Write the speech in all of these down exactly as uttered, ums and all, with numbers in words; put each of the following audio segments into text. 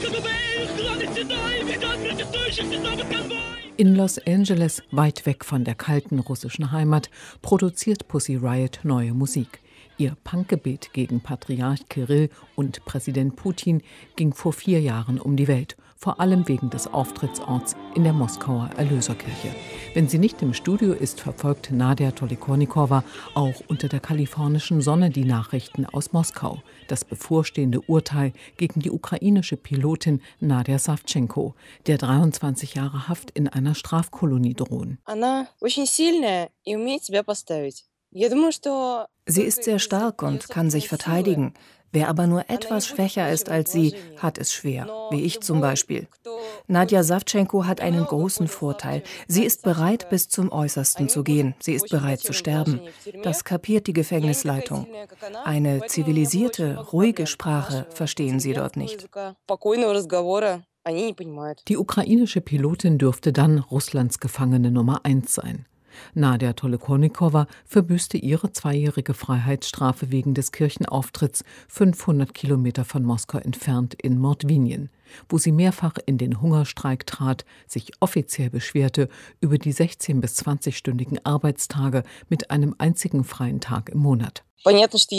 In Los Angeles, weit weg von der kalten russischen Heimat, produziert Pussy Riot neue Musik. Ihr Punkgebet gegen Patriarch Kirill und Präsident Putin ging vor vier Jahren um die Welt, vor allem wegen des Auftrittsorts in der Moskauer Erlöserkirche. Wenn sie nicht im Studio ist, verfolgt Nadia Tolokonnikova auch unter der kalifornischen Sonne die Nachrichten aus Moskau. Das bevorstehende Urteil gegen die ukrainische Pilotin Nadia Savchenko, der dreiundzwanzig Jahre Haft in einer Strafkolonie drohen. Sie ist sehr stark und kann sich verteidigen. Wer aber nur etwas schwächer ist als sie, hat es schwer, wie ich zum Beispiel. Nadia Savchenko hat einen großen Vorteil. Sie ist bereit, bis zum Äußersten zu gehen. Sie ist bereit zu sterben. Das kapiert die Gefängnisleitung. Eine zivilisierte, ruhige Sprache verstehen sie dort nicht. Die ukrainische Pilotin dürfte dann Russlands Gefangene Nummer eins sein. Nadia Tolokonnikova verbüßte ihre zweijährige Freiheitsstrafe wegen des Kirchenauftritts fünfhundert Kilometer von Moskau entfernt in Mordwinien, wo sie mehrfach in den Hungerstreik trat, sich offiziell beschwerte über die sechzehn- bis zwanzigstündigen Arbeitstage mit einem einzigen freien Tag im Monat. So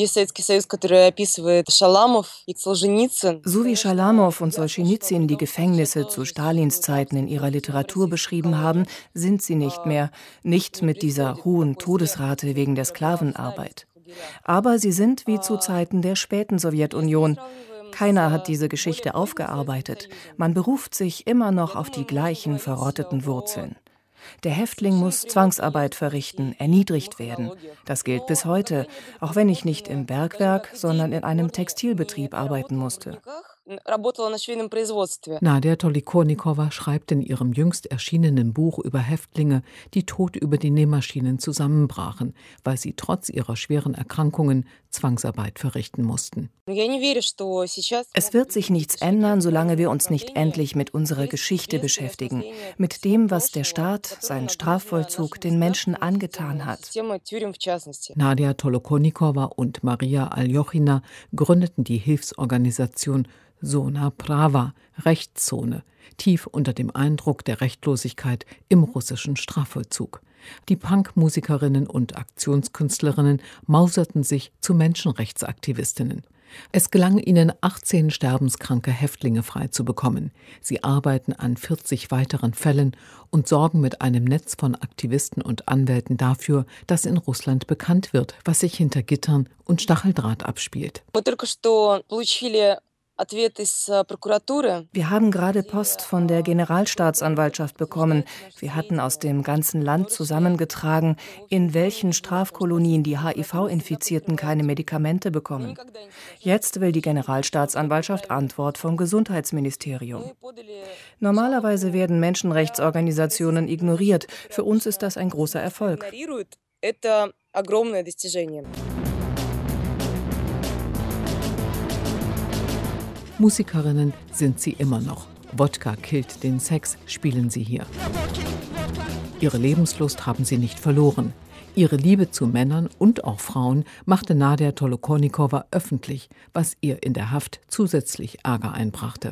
wie Schalamow und Solschenizyn die Gefängnisse zu Stalins Zeiten in ihrer Literatur beschrieben haben, sind sie nicht mehr, nicht mit dieser hohen Todesrate wegen der Sklavenarbeit. Aber sie sind wie zu Zeiten der späten Sowjetunion. Keiner hat diese Geschichte aufgearbeitet. Man beruft sich immer noch auf die gleichen verrotteten Wurzeln. Der Häftling muss Zwangsarbeit verrichten, erniedrigt werden. Das gilt bis heute, auch wenn ich nicht im Bergwerk, sondern in einem Textilbetrieb arbeiten musste. Nadia Tolokonnikova schreibt in ihrem jüngst erschienenen Buch über Häftlinge, die tot über die Nähmaschinen zusammenbrachen, weil sie trotz ihrer schweren Erkrankungen Zwangsarbeit verrichten mussten. Es wird sich nichts ändern, solange wir uns nicht endlich mit unserer Geschichte beschäftigen, mit dem, was der Staat, sein Strafvollzug den Menschen angetan hat. Nadia Tolokonnikova und Maria Aljochina gründeten die Hilfsorganisation Zona Prava, Rechtszone, tief unter dem Eindruck der Rechtlosigkeit im russischen Strafvollzug. Die Punkmusikerinnen und Aktionskünstlerinnen mauserten sich zu Menschenrechtsaktivistinnen. Es gelang ihnen, achtzehn sterbenskranke Häftlinge freizubekommen. Sie arbeiten an vierzig weiteren Fällen und sorgen mit einem Netz von Aktivisten und Anwälten dafür, dass in Russland bekannt wird, was sich hinter Gittern und Stacheldraht abspielt. Wir haben gerade Post von der Generalstaatsanwaltschaft bekommen. Wir hatten aus dem ganzen Land zusammengetragen, in welchen Strafkolonien die H I V-Infizierten keine Medikamente bekommen. Jetzt will die Generalstaatsanwaltschaft Antwort vom Gesundheitsministerium. Normalerweise werden Menschenrechtsorganisationen ignoriert. Für uns ist das ein großer Erfolg. Musikerinnen sind sie immer noch. Wodka killt den Sex, spielen sie hier. Ihre Lebenslust haben sie nicht verloren. Ihre Liebe zu Männern und auch Frauen machte Nadia Tolokonnikova öffentlich, was ihr in der Haft zusätzlich Ärger einbrachte.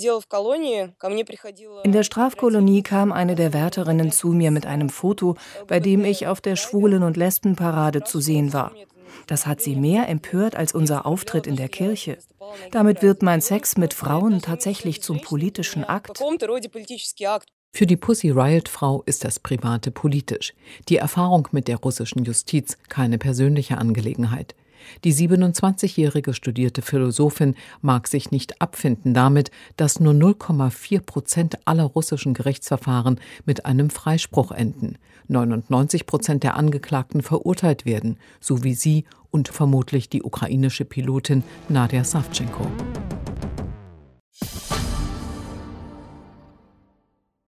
In der Strafkolonie kam eine der Wärterinnen zu mir mit einem Foto, bei dem ich auf der Schwulen- und Lesbenparade zu sehen war. Das hat sie mehr empört als unser Auftritt in der Kirche. Damit wird mein Sex mit Frauen tatsächlich zum politischen Akt. Für die Pussy Riot-Frau ist das Private politisch. Die Erfahrung mit der russischen Justiz keine persönliche Angelegenheit. Die siebenundzwanzigjährige studierte Philosophin mag sich nicht abfinden damit, dass nur null Komma vier Prozent aller russischen Gerichtsverfahren mit einem Freispruch enden. neunundneunzig Prozent der Angeklagten verurteilt werden, so wie sie und vermutlich die ukrainische Pilotin Nadia Savchenko.